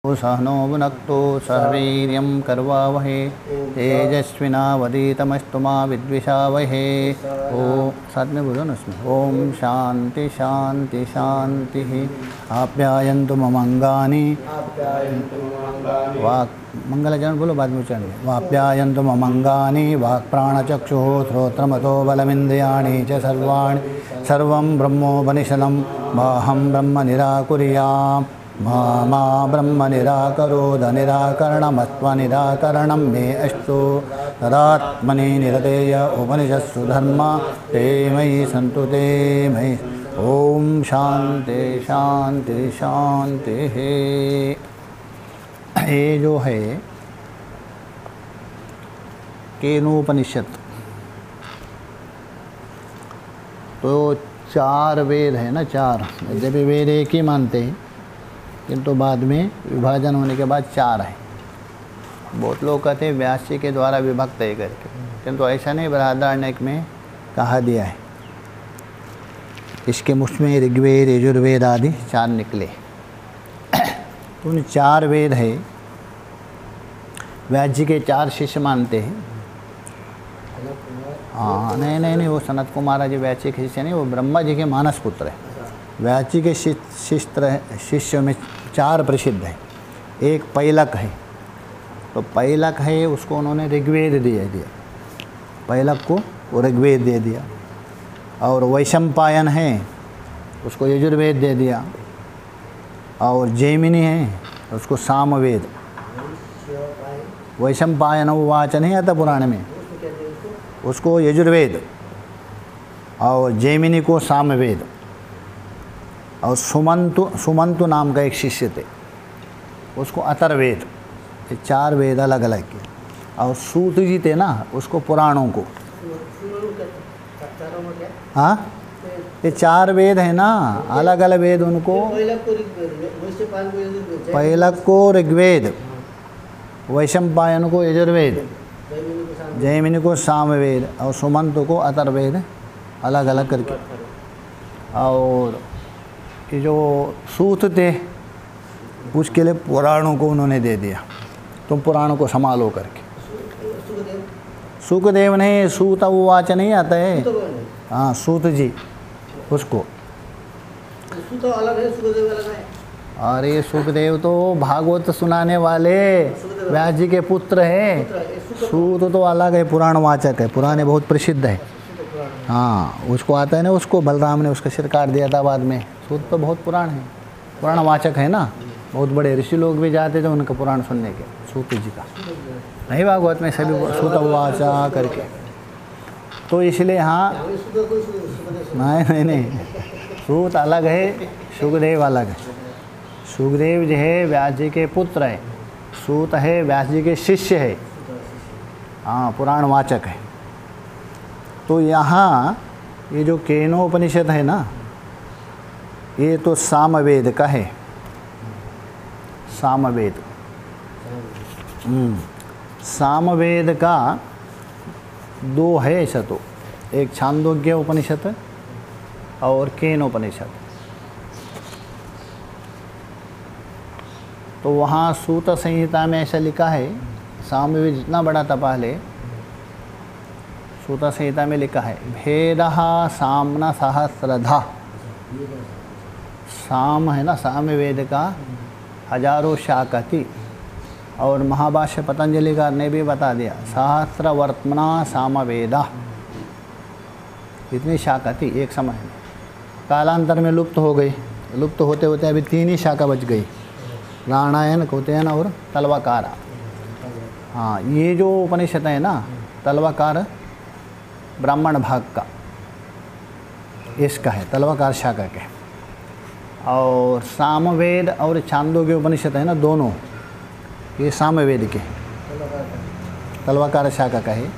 सहनो भुनक्तु सह वीर्यं करवावहे तेजस्विनावधीतमस्तु मा विद्विषावहे। ओ साथ में बोलो ना उसमें, ओम शांति शांति शांति। आप्यायन्तु ममंगानि वाक् मंगलचरण बोलो बाद में उच्चारण। वाप्यायन्तु ममंगानि वाक्प्राणचक्षुः श्रोत्रमतो बलमिन्द्रियाणि च सर्वाणि सर्वं ब्रह्मोपनिषदं माहं ब्रह्म निराकुर्याम्। मा ब्रह्म निराकरोद निराकरणमत्वनिराकरणं मे अस्तु। तदात्मनि निरतेय उपनिषत्सु धर्मा ते मयि सन्तु ते मयि। ओम शांति शांति शांति। ये जो है केनोपनिषद, तो चार वेद है ना, चार। यद्यपि वेद एक ही मानते हैं किंतु बाद में विभाजन होने के बाद चार है। बहुत लोग कहते हैं व्यास जी के द्वारा विभक्त है करके, किंतु ऐसा नहीं, बृहदारण्यक में कहा दिया है। इसके मुख में ऋग्वेद यजुर्वेद आदि चार निकले। तो उन चार वेद है, व्यास जी के चार शिष्य मानते हैं। हाँ नहीं, वो सनत कुमार जी व्यास जी के शिष्य नहीं, वो ब्रह्मा जी के मानस पुत्र है। व्यास जी के शिष्य में चार प्रसिद्ध हैं। एक पैलक है, तो पैलक है उसको उन्होंने ऋग्वेद दे दिया, पैलक को वो ऋग्वेद दे दिया। और वैशंपायन है उसको यजुर्वेद दे दिया। और जैमिनी है उसको सामवेद। वैशंपायन उवाच नहीं आता पुराण में, उसको यजुर्वेद, और जैमिनी को सामवेद। और सुमंतु नाम का एक शिष्य थे, उसको अथर्ववेद। ये चार वेद अलग अलग के। और सूत जी थे ना, उसको पुराणों को। हाँ, ये चार वेद है ना, अलग अलग वेद उनको। पैलक को ऋग्वेद, वैशंपायन को यजुर्वेद, जैमिनी को सामवेद, और सुमंत को अथर्ववेद, अलग अलग करके। और ये जो सूत थे उसके लिए पुराणों को उन्होंने दे दिया, तुम पुराणों को संभालो करके। सुखदेव ने सूत उवाच नहीं आता है, हाँ सूत जी उसको। सूत अलग है, सुखदेव अलग है। अरे सुखदेव तो भागवत सुनाने वाले व्यास जी के पुत्र हैं। सूत तो अलग है, पुराण वाचक है, पुराने बहुत प्रसिद्ध है। हाँ उसको आता है ना, उसको बलराम ने उसका सिर काट दिया था बाद में। सूत तो बहुत पुराण है, पुराण वाचक है ना, बहुत बड़े ऋषि लोग भी जाते थे उनका पुराण सुनने के, सूत जी का। नहीं भागवत में सभी सूत वाचा करके, तो इसलिए हाँ नहीं, सूत अलग है, सुखदेव अलग है। सुखदेव जो है व्यास जी के पुत्र है, सूत है व्यास जी के शिष्य है, हाँ पुराण वाचक है। तो यहाँ ये जो केनोपनिषद है ना, ये तो सामवेद का है, सामवेद। सामवेद का दो है ऐसा, तो एक छांदोग्य उपनिषद और केनोपनिषद। तो वहाँ सूत संहिता में ऐसा लिखा है, सामवेद जितना बड़ा था पहले, सूत संहिता में लिखा है भेदः साम्न सहस्रधा। साम है ना, सामवेद का हजारों शाखा थी। और महाभाष्य पतंजलि का ने भी बता दिया, सहस्रवर्त्मना सामवेदा, इतनी शाखा थी एक समय में। कालांतर में लुप्त हो गई, लुप्त होते होते अभी तीन ही शाखा बच गई, राणायन कौतेयन और तलवाकारा। हाँ ये जो उपनिषद है ना, तलवाकार ब्राह्मण भाग का इसका है, तलवाकार शाखा के। और सामवेद और छांदोग्य उपनिषद है ना, दोनों ये सामवेद के, तलवाकार शाखा का है।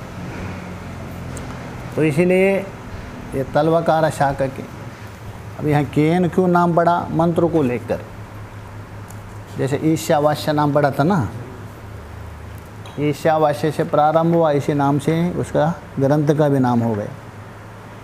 तो इसीलिए ये तलवाकार शाखा के। अब यहाँ केन क्यों नाम पड़ा, मंत्र को लेकर। जैसे ईशावास्य नाम पड़ा था ना, ईशावास्य से प्रारंभ हुआ, इसी नाम से उसका ग्रंथ का भी नाम हो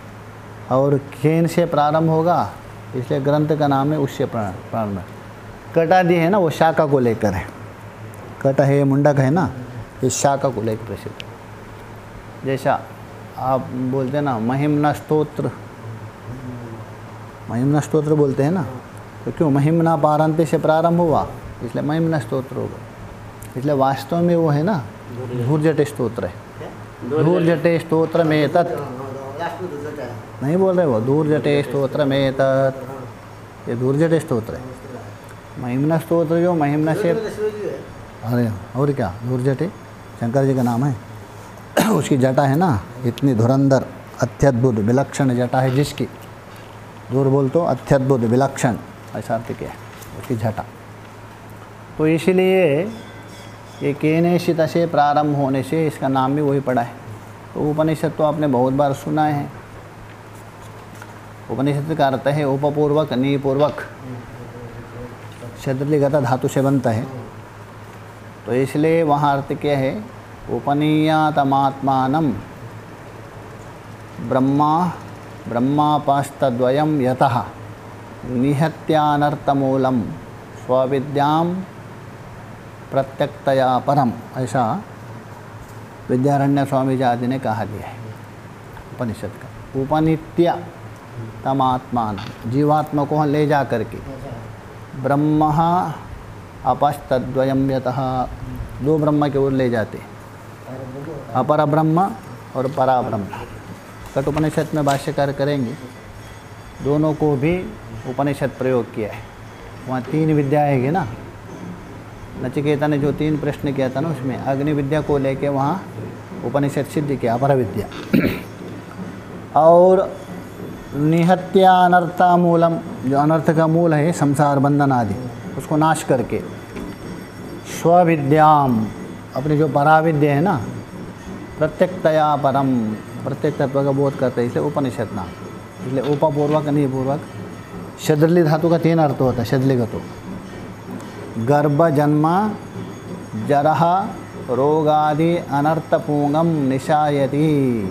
गया। और केन से प्रारंभ होगा, इसलिए ग्रंथ का नाम है उससे प्रारंभ। कटादि है ना वो शाखा को लेकर है। कट है मुंडक है ना, ये शाखा को लेकर प्रसिद्ध। जैसा आप बोलते हैं ना महिम्ना स्तोत्र, महिम्ना स्तोत्र बोलते हैं ना, तो क्यों महिम्ना पारंते से प्रारंभ हुआ इसलिए महिम्ना स्तोत्र होगा। इसलिए वास्तव में वो है ना धूर्जटे स्तोत्र है। धूर्जटे स्तोत्र में तत् लास्ट में दूसरा क्या है? नहीं बोल रहे वो, धूर्जटे स्तोत्र में तत्, ये धूर्जटे स्तोत्र है। महिम्ना स्तोत्र जो महिम्ना से, अरे और क्या, धूर्जटे शंकर जी का नाम है। उसकी जटा है ना इतनी धुरंधर अत्यद्भुत विलक्षण जटा है जिसकी, दूर बोल तो अत्यद्भुत विलक्षण ऐसा अर्थ क्या है उसकी जटा। तो इसलिए ये केनेशित से प्रारंभ होने से इसका नाम भी वही पड़ा है। तो उपनिषद तो आपने बहुत बार सुना है। उपनिषद का अर्थ है उपपूर्वक निपूर्वक, शद्रलिगत धातु से बनता है। तो इसलिए वहाँ अर्थ क्या है, उपनीयातमात्मानं ब्रह्मापास्तद्वयं यतः निहत्यानर्थमूलं स्वविद्यां प्रत्यक्तया परम, ऐसा विद्यारण्य स्वामी जी आदि ने कहा दिया है उपनिषद का। उपनित्य तमात्मान, जीवात्मा को ले जा करके, ब्रह्म अपस्तद्वयं यतः, दो ब्रह्म की ओर ले जाते, अपर ब्रह्म और परा ब्रह्म। कट उपनिषद में भाष्यकार करेंगे, दोनों को भी उपनिषद प्रयोग किया है। वहाँ 3 विद्या है ना, नचिकेता ने जो 3 प्रश्न किया था ना उसमें अग्नि विद्या को लेके वहाँ उपनिषद सिद्ध किया, अपर विद्या। और निहत्यानर्था मूलम, जो अनर्थ का मूल है संसार बंधन आदि, उसको नाश करके स्वविद्याम, अपनी जो पराविद्या है ना, प्रत्यक्तया परम, प्रत्येक तत्व का बोध करते हैं, इसलिए उपनिषद नाम। इसलिए उपपूर्वक निपूर्वक, शद्रली धातु का 3 अर्थ होता है। शद्रलिगतो गर्भ जन्म जरह रोगादि अनर्थपूंगम निशायति,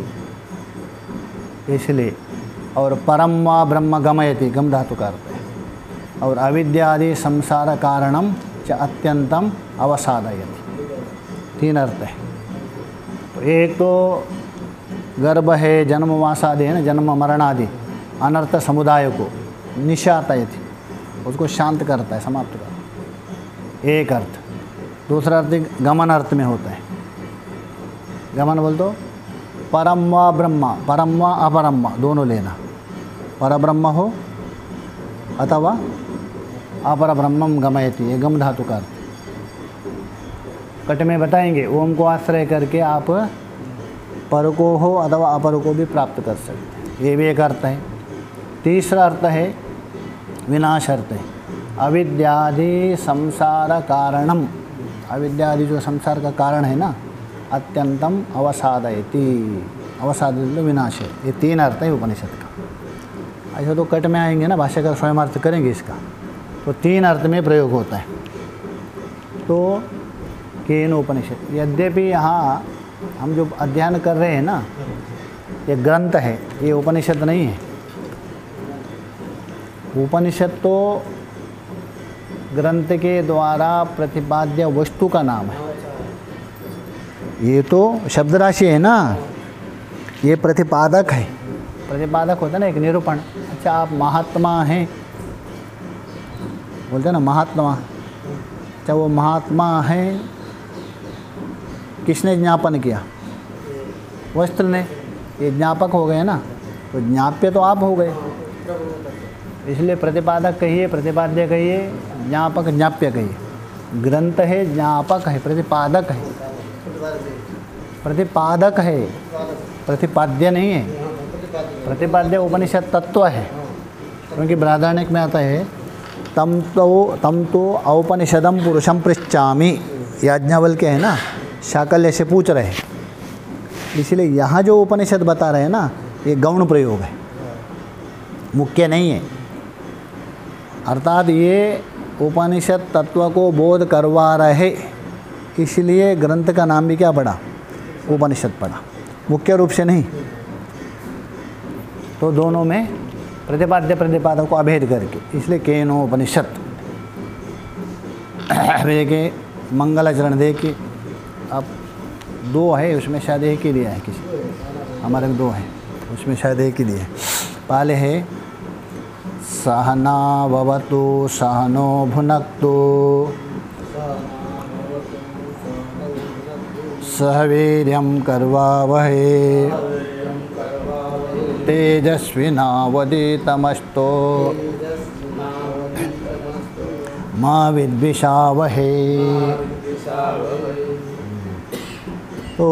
इसलिए। और परम व ब्रह्म गमयति, गम धातु का अर्थ है। और अविद्यादि संसार कारणम च अत्यंतम अवसादयति, 3 अर्थ है। तो एक तो गर्भ है, जन्मवासादि है ना, जन्म मरणादि अनर्थ समुदाय को निशातयति, उसको शांत करता है, समाप्त करता है, एक अर्थ। दूसरा अर्थ गमन अर्थ में होता है। गमन बोल तो परम व ब्रह्म, परम व अपरम दोनों लेना, पर ब्रह्म हो अथवा अपर ब्रह्मम गमयति, ये गम धातु का अर्थ। कट में बताएंगे, ओम को आश्रय करके आप पर को हो अथवा अपर को भी प्राप्त कर सकते हैं, ये भी एक अर्थ है। तीसरा अर्थ है विनाश अर्थ है, अविद्यादि संसार कारणम, अविद्यादि जो संसार का कारण है ना, अत्यंतम अवसादयति, अवसादयति विनाश है। ये 3 अर्थ है उपनिषद का। ऐसा तो कट में आएंगे ना, भाष्यकार स्वयं अर्थ करेंगे इसका, तो 3 अर्थ में प्रयोग होता है। तो केन उपनिषद, यद्यपि यहाँ हम जो अध्ययन कर रहे हैं ना, ये ग्रंथ है, ये उपनिषद नहीं है। उपनिषद तो ग्रंथ के द्वारा प्रतिपाद्य वस्तु का नाम है। ये तो शब्द राशि है ना, ये प्रतिपादक है। प्रतिपादक होता है ना एक निरूपण। अच्छा, आप महात्मा हैं बोलते हैं ना, महात्मा। अच्छा, वो महात्मा है, किसने ज्ञापन किया? वस्त्र ने। ये ज्ञापक हो गए ना, तो ज्ञाप्य तो आप हो गए। इसलिए प्रतिपादक कहिए, प्रतिपाद्य कहिए, ज्ञापक ज्ञाप्य कहिए। ग्रंथ है, ज्ञापक है, प्रतिपादक है। प्रतिपादक है, प्रतिपाद्य नहीं है। प्रतिपाद्य उपनिषद तत्व है, क्योंकि बृहदारण्यक में आता है तम तो औपनिषदम पुरुषम पृच्छामि, याज्ञवल्क्य है ना, शाकल्य से पूछ रहे हैं। इसलिए यहाँ जो उपनिषद बता रहे हैं ना, ये गौण प्रयोग है, मुख्य नहीं है। अर्थात ये उपनिषद तत्व को बोध करवा रहे, इसलिए ग्रंथ का नाम भी क्या पड़ा? उपनिषद पड़ा, मुख्य रूप से नहीं। तो दोनों में प्रतिपाद्य प्रतिपादक को अभेद करके, इसलिए केनो उपनिषद। देखिए मंगलाचरण देखिए, अब 2 है, उसमें शायद एक ही दिया है, किसी हमारे में 2 है, उसमें शायद एक ही दिया है। पहले है सहना भवतु सहनो भुनक्तु सहवीर्यं कर्वावहै तेजस्विनावधीतमस्तु मा विद्विषावहै। तो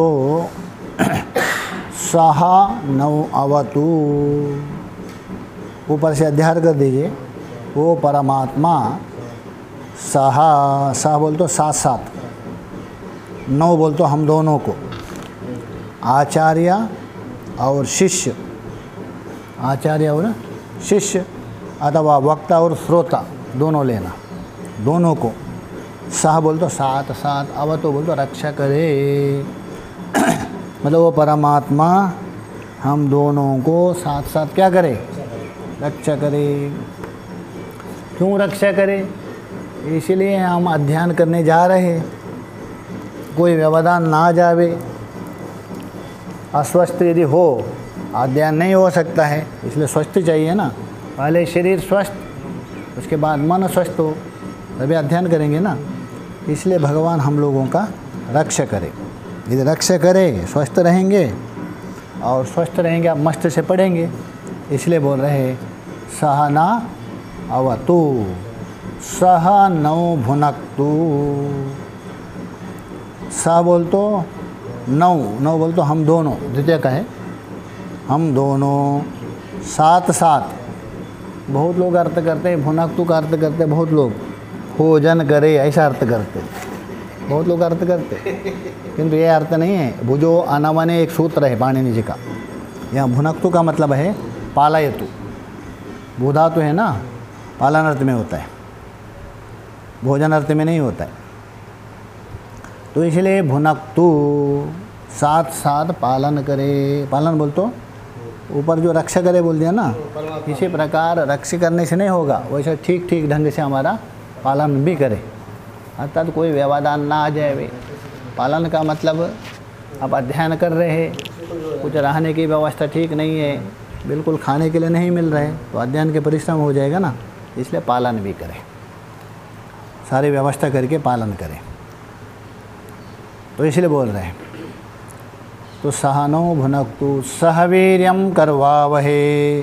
सहा नौ अवतु, ऊपर से अध्याय कर दीजिए। वो परमात्मा सहा बोल तो साथ साथ, नौ बोल तो हम दोनों को, आचार्य और शिष्य, आचार्य और शिष्य अथवा वक्ता और श्रोता दोनों लेना, दोनों को। सह बोल तो साथ साथ, अवतो बोल तो रक्षा करे, मतलब वो परमात्मा हम दोनों को साथ साथ क्या करे, रक्षा करे। क्यों रक्षा करे? इसलिए हम अध्ययन करने जा रहे हैं, कोई व्यवधान ना जावे। अस्वस्थ यदि हो, अध्ययन नहीं हो सकता है, इसलिए स्वस्थ चाहिए ना। पहले शरीर स्वस्थ, उसके बाद मन स्वस्थ हो, तभी अध्ययन करेंगे ना। इसलिए भगवान हम लोगों का रक्षा करे। यदि रक्षा करे, स्वस्थ रहेंगे, और स्वस्थ रहेंगे आप मस्त से पढ़ेंगे। इसलिए बोल रहे हैं सहना अवतु सह नौ भुनक्तु। स बोल तो नौ, नौ बोल तो हम दोनों, द्वितीय का है, हम दोनों साथ साथ। बहुत लोग अर्थ करते हैं, भुनक्तु का अर्थ करते हैं बहुत लोग, भोजन करे ऐसा अर्थ करते, बहुत लोग अर्थ करते, किंतु ये अर्थ नहीं है। भुजो अनवने एक सूत्र है पाणिनि जी का, यहाँ भुनक्तु का मतलब है पालयतु। भूधा तो है ना, पालन अर्थ में होता है, भोजन अर्थ में नहीं होता है। तो इसलिए भुनक्तु साथ साथ पालन करे। पालन बोल तो ऊपर जो रक्षा करे बोल दिया ना, इसी प्रकार रक्षा करने से नहीं होगा, वैसे ठीक ठीक ढंग से हमारा पालन भी करे, अर्थात कोई व्यवधान ना आ जाए। पालन का मतलब अब अध्ययन कर रहे हैं, कुछ रहने की व्यवस्था ठीक नहीं है, बिल्कुल खाने के लिए नहीं मिल रहे, तो अध्ययन के परिश्रम हो जाएगा ना। इसलिए पालन भी करें, सारी व्यवस्था करके पालन करें। तो इसलिए बोल रहे हैं तो सहनो भुनक्तु सहवीर्यं करवावहे,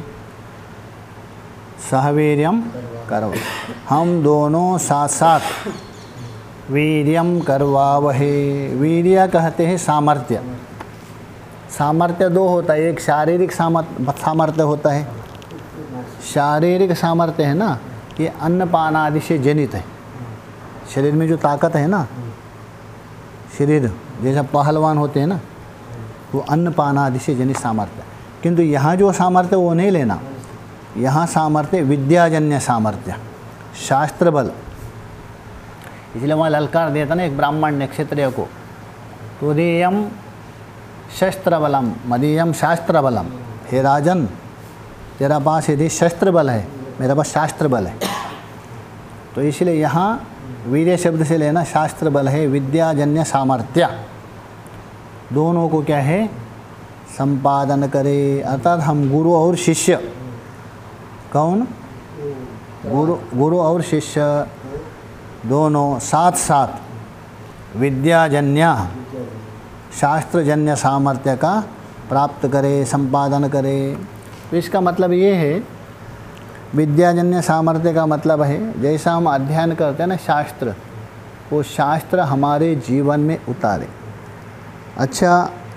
सहवीर्यं करवा, हम दोनों साथ साथ वीर्यं करवावहे। वीर्य कहते हैं सामर्थ्य। सामर्थ्य 2 होता है, एक शारीरिक सामर्थ्य होता है। शारीरिक सामर्थ्य है ना, ये अन्न पान आदि से जनित है। शरीर में जो ताकत है ना, शरीर जैसा पहलवान होते हैं ना, वो अन्न पान आदि से जनित सामर्थ्य। किंतु यहाँ जो सामर्थ्य वो नहीं लेना, यहाँ सामर्थ्य विद्याजन्य सामर्थ्य, शास्त्र बल। इसलिए वहाँ ललकार देता ना एक ब्राह्मण ने क्षत्रिय को, तुरीयम शस्त्र बलम मदीयम शास्त्र बलम। हे राजन, तेरा पास यदि शस्त्र बल है, मेरा पास शास्त्र बल है। तो इसलिए यहाँ वीर्य शब्द से लेना, शास्त्र बल है, विद्याजन्य सामर्थ्य, दोनों को क्या है संपादन करे। अर्थात हम गुरु और शिष्य, कौन? गुरु और शिष्य दोनों साथ साथ विद्याजन्य शास्त्रजन्य सामर्थ्य का प्राप्त करे, संपादन करे। तो इसका मतलब ये है, विद्याजन्य सामर्थ्य का मतलब है जैसा हम अध्ययन करते हैं ना शास्त्र, वो शास्त्र हमारे जीवन में उतारे। अच्छा,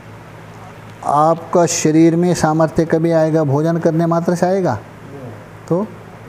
आपका शरीर में सामर्थ्य कभी आएगा? भोजन करने मात्र से आएगा? तो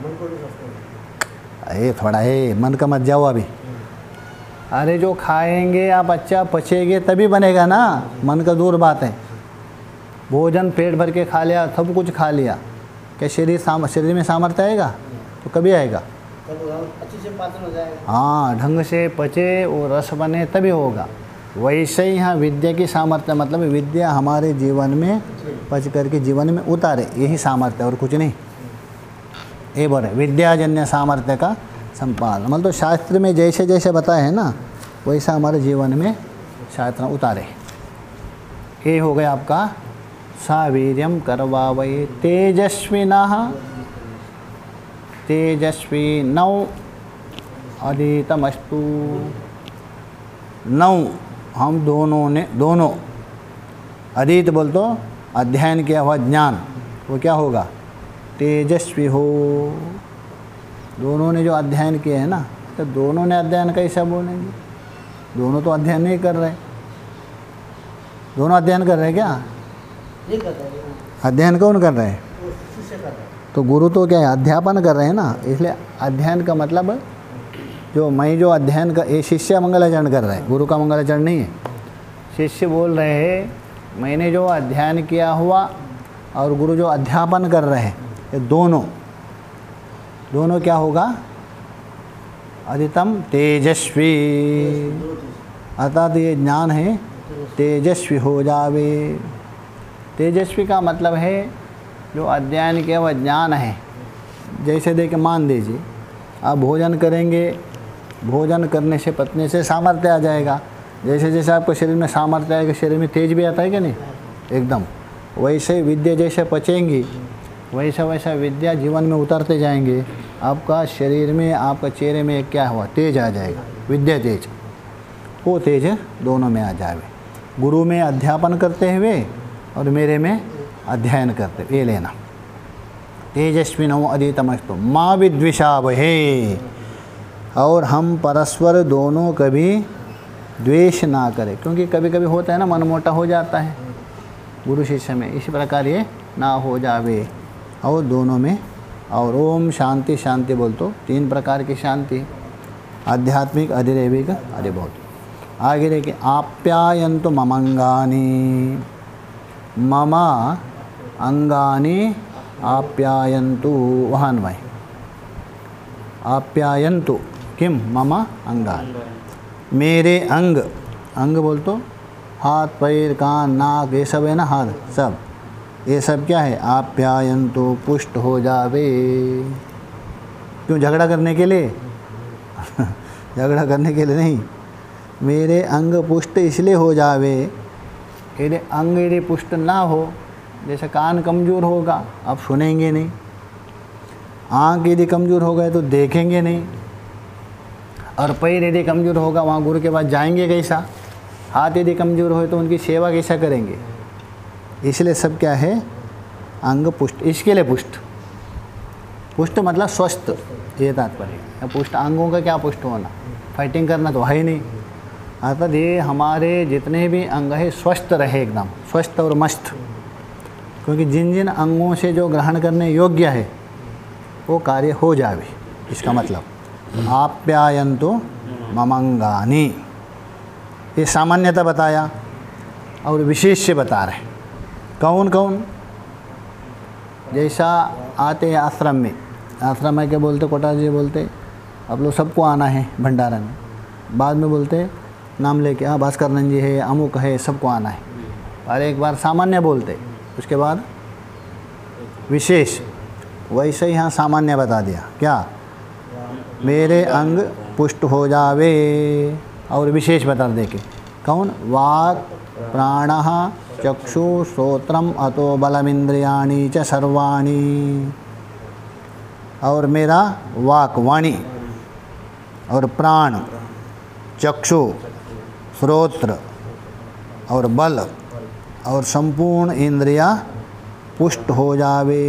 ये थोड़ा है, मन का मत जाओ अभी। अरे जो खाएंगे आप, अच्छा पचेंगे तभी बनेगा ना, मन का दूर बात है। भोजन पेट भर के खा लिया, सब कुछ खा लिया, क्या शरीर में सामर्थ्य आएगा? तो कभी आएगा? अच्छे से पाचन हो जाएगा। हाँ, ढंग से पचे और रस बने तभी होगा। वैसे ही यहाँ विद्या की सामर्थ्य मतलब विद्या हमारे जीवन में पच करके जीवन में उतारे, यही सामर्थ्य और कुछ नहीं। ये बोले विद्याजन्य सामर्थ्य का संपादन मतलब तो शास्त्र में जैसे जैसे बताए हैं ना वैसा हमारे जीवन में शास्त्र उतारे। ये हो गया आपका सावीर्यम करवावै तेजस्विनः तेजस्विनौ अधीतमस्तु। नौ हम दोनों अधीत बोल तो अध्ययन किया हुआ ज्ञान वो क्या होगा तेजस्वी हो। दोनों ने जो अध्ययन किया है ना तो दोनों ने अध्ययन कैसा बोलेंगे, दोनों तो अध्ययन नहीं कर रहे। दोनों अध्ययन कर रहे हैं क्या? नहीं करता है, अध्ययन कौन कर रहे हैं? वो शिष्य कर रहा है। तो गुरु तो क्या है अध्यापन कर रहे हैं ना, इसलिए अध्ययन का मतलब जो अध्ययन का ये शिष्य मंगलाचरण कर रहे हैं, गुरु का मंगलाचरण नहीं है। शिष्य बोल रहे हैं मैंने जो अध्ययन किया हुआ और गुरु जो अध्यापन कर रहे हैं ये दोनों क्या होगा अधितम तेजस्वी। अर्थात ये ज्ञान है तेजस्वी हो जावे। तेजस्वी का मतलब है जो अध्ययन किया हुआ ज्ञान है। जैसे देखिए मान लीजिए आप भोजन करेंगे, भोजन करने से पचने से सामर्थ्य आ जाएगा। जैसे जैसे आपको शरीर में सामर्थ्य आएगा शरीर में तेज भी आता है कि नहीं एकदम, वैसे विद्या जैसे पचेंगी वैसा वैसा विद्या जीवन में उतरते जाएंगे। आपका शरीर में आपका चेहरे में क्या हुआ तेज आ जाएगा, विद्या तेज, वो तेज दोनों में आ जाए। गुरु में अध्यापन करते हुए और मेरे में अध्ययन करते हुए, ये लेना। तेजस्विनो अधीतमस्तु माँ विद्विषावहे। और हम परस्पर दोनों कभी द्वेष ना करें, क्योंकि कभी कभी होता है ना मनमोटा हो जाता है गुरु शिष्य में, इसी प्रकार ये ना हो जावे। और दोनों में और ओम शांति शांति बोल तो 3 प्रकार की शांति, आध्यात्मिक अधिदैविक अधिभौतिक। आगे देखिए आप्यायन्तु ममंगानि, मम अंगानि आप्यायन्तु वहान्वय। आप्यायन्तु किम मम अंगानि, मेरे अंग, अंग बोल तो हाथ पैर कान नाक ये सब है ना, हाथ सब, ये सब क्या है आप्यायन्तु पुष्ट हो जावे। क्यों झगड़ा करने के लिए झगड़ा करने के लिए नहीं, मेरे अंग पुष्ट इसलिए हो जावे। यदि अंग यदि पुष्ट ना हो, जैसे कान कमज़ोर होगा आप सुनेंगे नहीं, आँख यदि कमज़ोर हो गए तो देखेंगे नहीं, और पैर यदि कमज़ोर होगा वहाँ गुरु के पास जाएंगे कैसा, हाथ यदि कमज़ोर हो तो उनकी सेवा कैसा करेंगे। इसलिए सब क्या है अंग पुष्ट, इसके लिए पुष्ट, पुष्ट मतलब स्वस्थ, ये तात्पर्य। पुष्ट अंगों का क्या पुष्ट होना, फाइटिंग करना तो है ही नहीं। अर्थात ये हमारे जितने भी अंग है स्वस्थ रहे, एकदम स्वस्थ और मस्त, क्योंकि जिन जिन अंगों से जो ग्रहण करने योग्य है वो कार्य हो जावे। इसका मतलब आप्यायन्तु ममंगानि, ये सामान्यता बताया और विशेष से बता रहे। कौन कौन, जैसा आते हैं आश्रम में, आश्रम में क्या बोलते कोटा जी बोलते आप लोग सबको आना है भंडारा में, बाद में बोलते नाम लेके हाँ भास्कर नंद जी है अमुक है सबको आना है, और एक बार सामान्य बोलते उसके बाद विशेष। वैसे ही यहाँ सामान्य बता दिया क्या, मेरे अंग पुष्ट हो जावे, और विशेष बता दे के कौन, वाक् प्राणः चक्षु श्रोत्रम अतो बलमिंद्रियाणि च सर्वाणि। और मेरा वाक वाणी और प्राण चक्षु श्रोत्र और बल और संपूर्ण इंद्रिया पुष्ट हो जावे।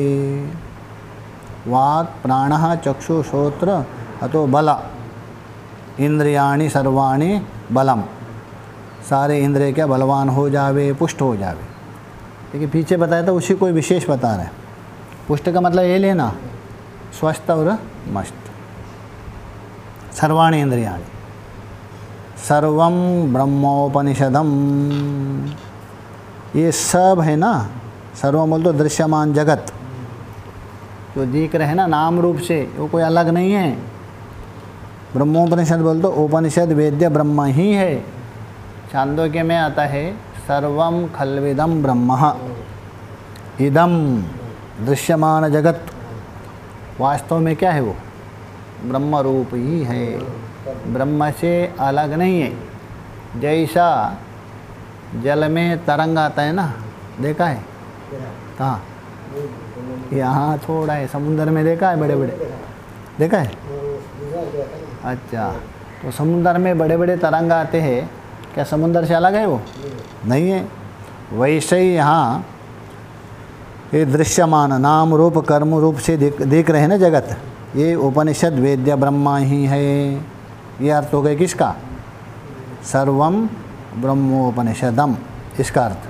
वाक् प्राणः चक्षु श्रोत्र अतो बल इंद्रियाणि सर्वाणि बलम, सारे इंद्रिय क्या बलवान हो जावे, पुष्ट हो जावे। देखिए पीछे बताया था उसी कोई विशेष बता रहा है। पुष्ट का मतलब ये लेना स्वस्थ और मस्त। सर्वाणि इंद्रियाणि, सर्वम ब्रह्मोपनिषदम, ये सब है ना, सर्वम बोल तो दृश्यमान जगत जो दिख रहे हैं ना नाम रूप से, वो कोई अलग नहीं है। ब्रह्मोपनिषद बोल तो उपनिषद वेद्य ब्रह्म ही है। छांदोग्य में आता है सर्वम खल्विदम ब्रह्म, इदम दृश्यमान जगत, वास्तव में क्या है वो ब्रह्म रूप ही है, ब्रह्म से अलग नहीं है। जैसा जल में तरंग आता है ना, देखा है कहाँ? यहाँ थोड़ा है, समुद्र में देखा है बड़े बड़े, देखा है? अच्छा, तो समुद्र में बड़े बड़े तरंग आते हैं, क्या समुद्र से अलग है वो? नहीं है। वैसे ही यहाँ ये दृश्यमान नाम रूप कर्म रूप से देख रहे हैं ना जगत, ये उपनिषद वेद्य ब्रह्मा ही है। ये अर्थ हो गया किसका? सर्वम ब्रह्मोपनिषदम, इसका अर्थ।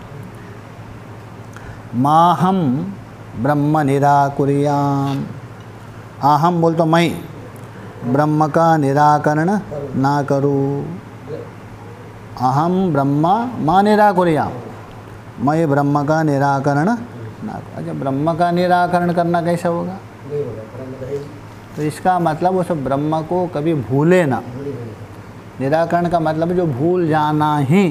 माहम ब्रह्म निराकुर्याम, आहम बोल तो मैं ब्रह्म का निराकरण ना करूँ। अहम ब्रह्म माँ निराकुर्याम, मैं ब्रह्म का निराकरण ना। अच्छा, ब्रह्म का निराकरण करना कैसा होगा? तो इसका मतलब उस ब्रह्म को कभी भूले ना। निराकरण का मतलब जो भूल जाना ही,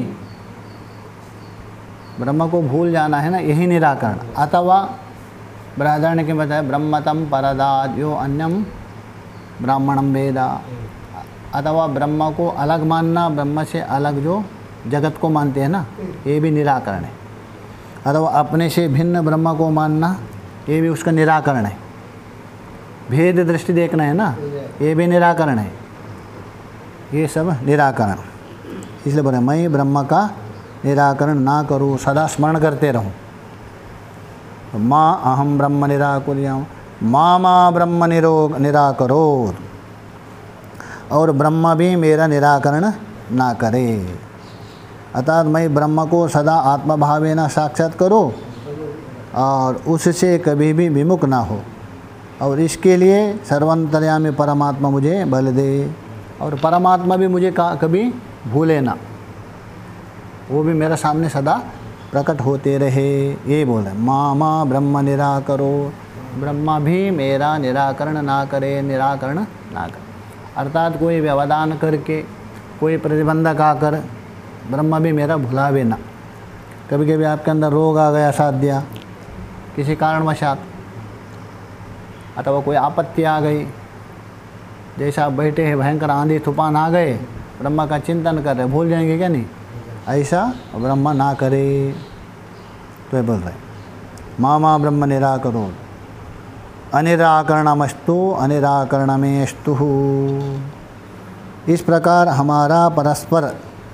ब्रह्म को भूल जाना है ना, यही निराकरण। अथवा बृहदारण्य के बताया ब्रह्मतम परदाद यो अन्यम ब्राह्मणम वेदा, अथवा ब्रह्म को अलग मानना, ब्रह्म से अलग जो जगत को मानते हैं ना, ये भी निराकरण है। अथवा अपने से भिन्न ब्रह्म को मानना, ये भी उसका निराकरण है। भेद दृष्टि देखना है ना, ये भी निराकरण है। ये सब निराकरण, इसलिए बोले मैं ब्रह्म का निराकरण ना करूँ, सदा स्मरण करते रहूँ। माँ अहम ब्रह्म निराकुर्याम, माँ ब्रह्म निराकरो, और ब्रह्म भी मेरा निराकरण ना करे। अर्थात मैं ब्रह्म को सदा आत्मभावेन साक्षात करो और उससे कभी भी विमुख ना हो, और इसके लिए सर्वांतर्यामी परमात्मा मुझे बल दे, और परमात्मा भी मुझे कभी भूले ना, वो भी मेरे सामने सदा प्रकट होते रहे। ये बोले माँ ब्रह्म निराकरो, ब्रह्मा भी मेरा निराकरण ना करे, निराकरण ना करे। अर्थात कोई व्यवधान करके, कोई प्रतिबंधक आकर ब्रह्मा भी मेरा भुलावे ना। कभी कभी आपके अंदर रोग आ गया साध्या किसी कारणवशात, अथवा कोई आपत्ति आ गई, जैसा आप बैठे हैं भयंकर आंधी तूफान आ गए, ब्रह्मा का चिंतन कर रहे, भूल जाएंगे क्या? नहीं, ऐसा ब्रह्मा ना करे। तो ये बोल रहे माँ ब्रह्म निराकरो अनिराकरणमस्तु अनिराकरणमेस्तु। इस प्रकार हमारा परस्पर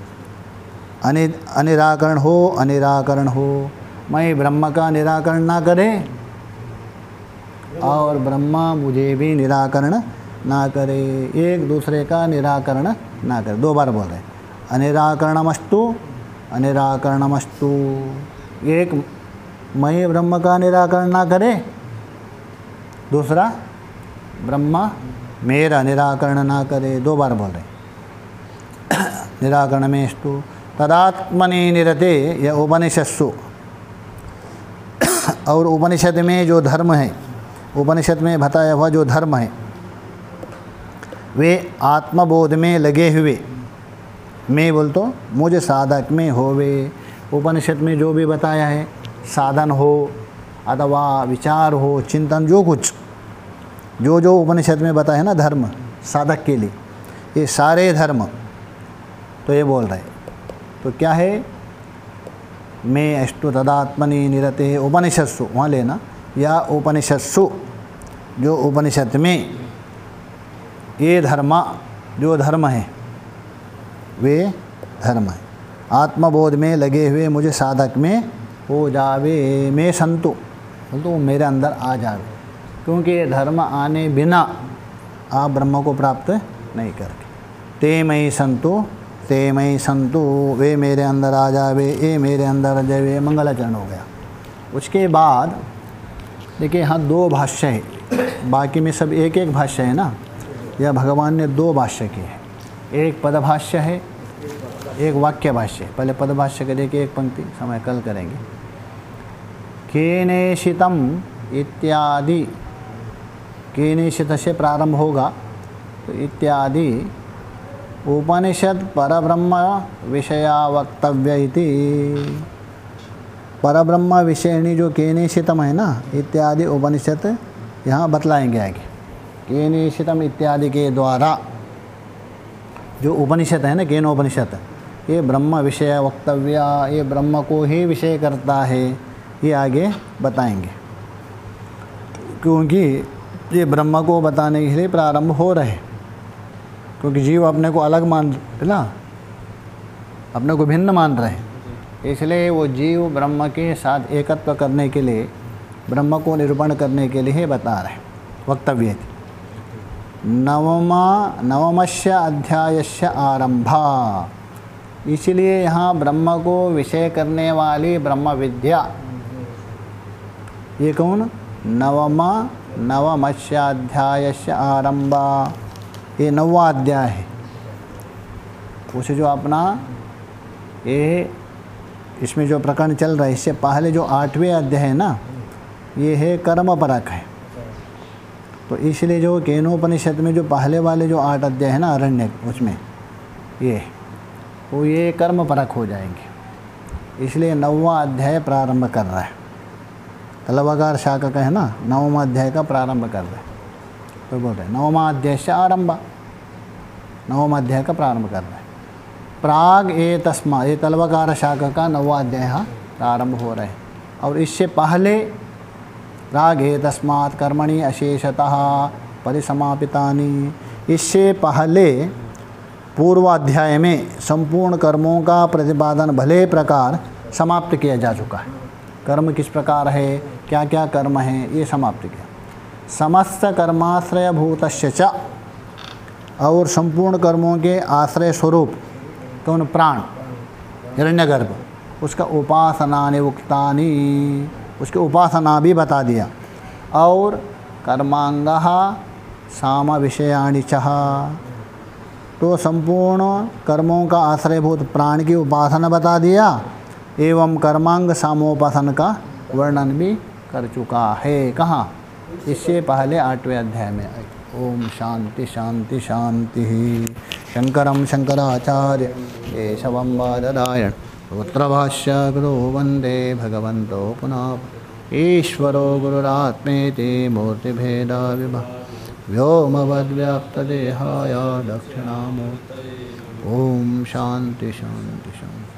अनिराकरण हो, अनिराकरण हो। मैं ब्रह्म का निराकरण ना करे और ब्रह्मा मुझे भी निराकरण ना करे, एक दूसरे का निराकरण ना करे। दो बार बोल रहे अनिराकरणमस्तु अनिराकरणमस्तु। एक मैं ब्रह्म का निराकरण ना करे, दूसरा ब्रह्मा मेरा निराकरण ना करे। दो बार बोल रहे निराकरणमेस्तु तदात्मनि निरते यह उपनिषत्सु। और उपनिषद में जो धर्म है, उपनिषद में बताया हुआ जो धर्म है, वे आत्मबोध में लगे हुए, मैं बोल तो मुझे साधक में होवे। उपनिषद में जो भी बताया है, साधन हो अथवा विचार हो, चिंतन, जो कुछ जो उपनिषद में बताया है ना धर्म साधक के लिए, ये सारे धर्म तो ये बोल रहे। तो क्या है? मैं अष्टु तदात्मनि निरते उपनिषत्सु, वहाँ लेना, या उपनिषत्सु, जो उपनिषद में ये धर्म, जो धर्म है वे धर्म है। आत्मबोध में लगे हुए मुझे साधक में हो जावे, मैं संतु, तो मेरे अंदर आ जावे। क्योंकि ये धर्म आने बिना आप ब्रह्म को प्राप्त नहीं करते। ते मई संतु, ते मई संतु, वे मेरे अंदर आ जावे, ये मेरे अंदर आ जावे, मंगलाचरण हो गया। उसके बाद देखिए यहाँ दो भाष्य है, बाकी में सब एक एक भाष्य है ना। यह भगवान ने दो भाष्य किए हैं, एक पदभाष्य है, एक वाक्य भाष्य है। पहले पदभाष्य के देखिए एक पंक्ति, समय कल करेंगे। केनेशितम इत्यादि, केनेशित से प्रारंभ होगा तो इत्यादि उपनिषद परब्रह्म विषया वक्तव्य इति। परब्रह्म विषयणी जो केनेशितम है ना, इत्यादि उपनिषद यहाँ बतलाएंगे आगे केनेशितम इत्यादि के द्वारा जो उपनिषद है ना, केनोपनिषद, ये ब्रह्म विषय वक्तव्य, ये ब्रह्म को ही विषय करता है, ये आगे बताएंगे। क्योंकि ये ब्रह्म को बताने के लिए प्रारंभ हो रहे, क्योंकि जीव अपने को अलग मान ना, अपने को भिन्न मान रहे, इसलिए वो जीव ब्रह्म के साथ एकत्व करने के लिए, ब्रह्म को निरूपण करने के लिए बता रहे वक्तव्य। नवमस्य अध्यायस्य आरंभा, इसलिए यहाँ ब्रह्म को विषय करने वाली ब्रह्म विद्या, ये कौन? नवमस्य अध्यायस्य आरंभा, ये 9वां अध्याय है। उसे जो अपना ये इसमें जो प्रकरण चल रहा है, इससे पहले जो 8वें अध्याय है ना, ये है कर्म परक है। तो इसलिए जो केनोपनिषद में जो पहले वाले जो 8 अध्याय है ना अरण्य, उसमें ये कर्म परक हो जाएंगे, इसलिए 9वां अध्याय प्रारंभ कर रहा है। तलवाकार शाखा का है ना, 9वां अध्याय का प्रारंभ कर रहा है। तो बोल रहे 9वां अध्याय से आरंभ, 9वां अध्याय का प्रारंभ कर रहा है। प्राग ए तस्मा, ये तलवाकार शाखा का 9वां अध्याय प्रारंभ हो रहा है। और इससे पहले प्राग ए तस्मात् कर्मणि अशेषतः परिसमापितानि, इससे पहले पूर्वाध्याय में संपूर्ण कर्मों का प्रतिपादन भले प्रकार समाप्त किया जा चुका है। कर्म किस प्रकार है, क्या क्या कर्म है, ये समाप्त किया। समस्त कर्माश्रय भूतस्य च, और संपूर्ण कर्मों के आश्रय स्वरूप कौन? प्राण, हिरण्यगर्भ, उसका उपासनानि उक्तानि, उसके उपासना भी बता दिया। और कर्मांगः साम विषयाणि च, तो संपूर्ण कर्मों का आश्रयभूत प्राण की उपासना बता दिया, एवं कर्मांग सामोपासन का वर्णन भी कर चुका है। कहाँ? इससे पहले 8वें अध्याय में। ओम शांति शांति शांति। शंकरं शंकराचार्य केशवं बादरायण सूत्रभाष्य गुरु वंदे भगवन्तो पुनः ईश्वरो गुरुरात्मेति मूर्तिभेदा विभाग व्योमवद्व्याप्तदेहाय दक्षिणामूर्तये। ओम शांति शांति शांति।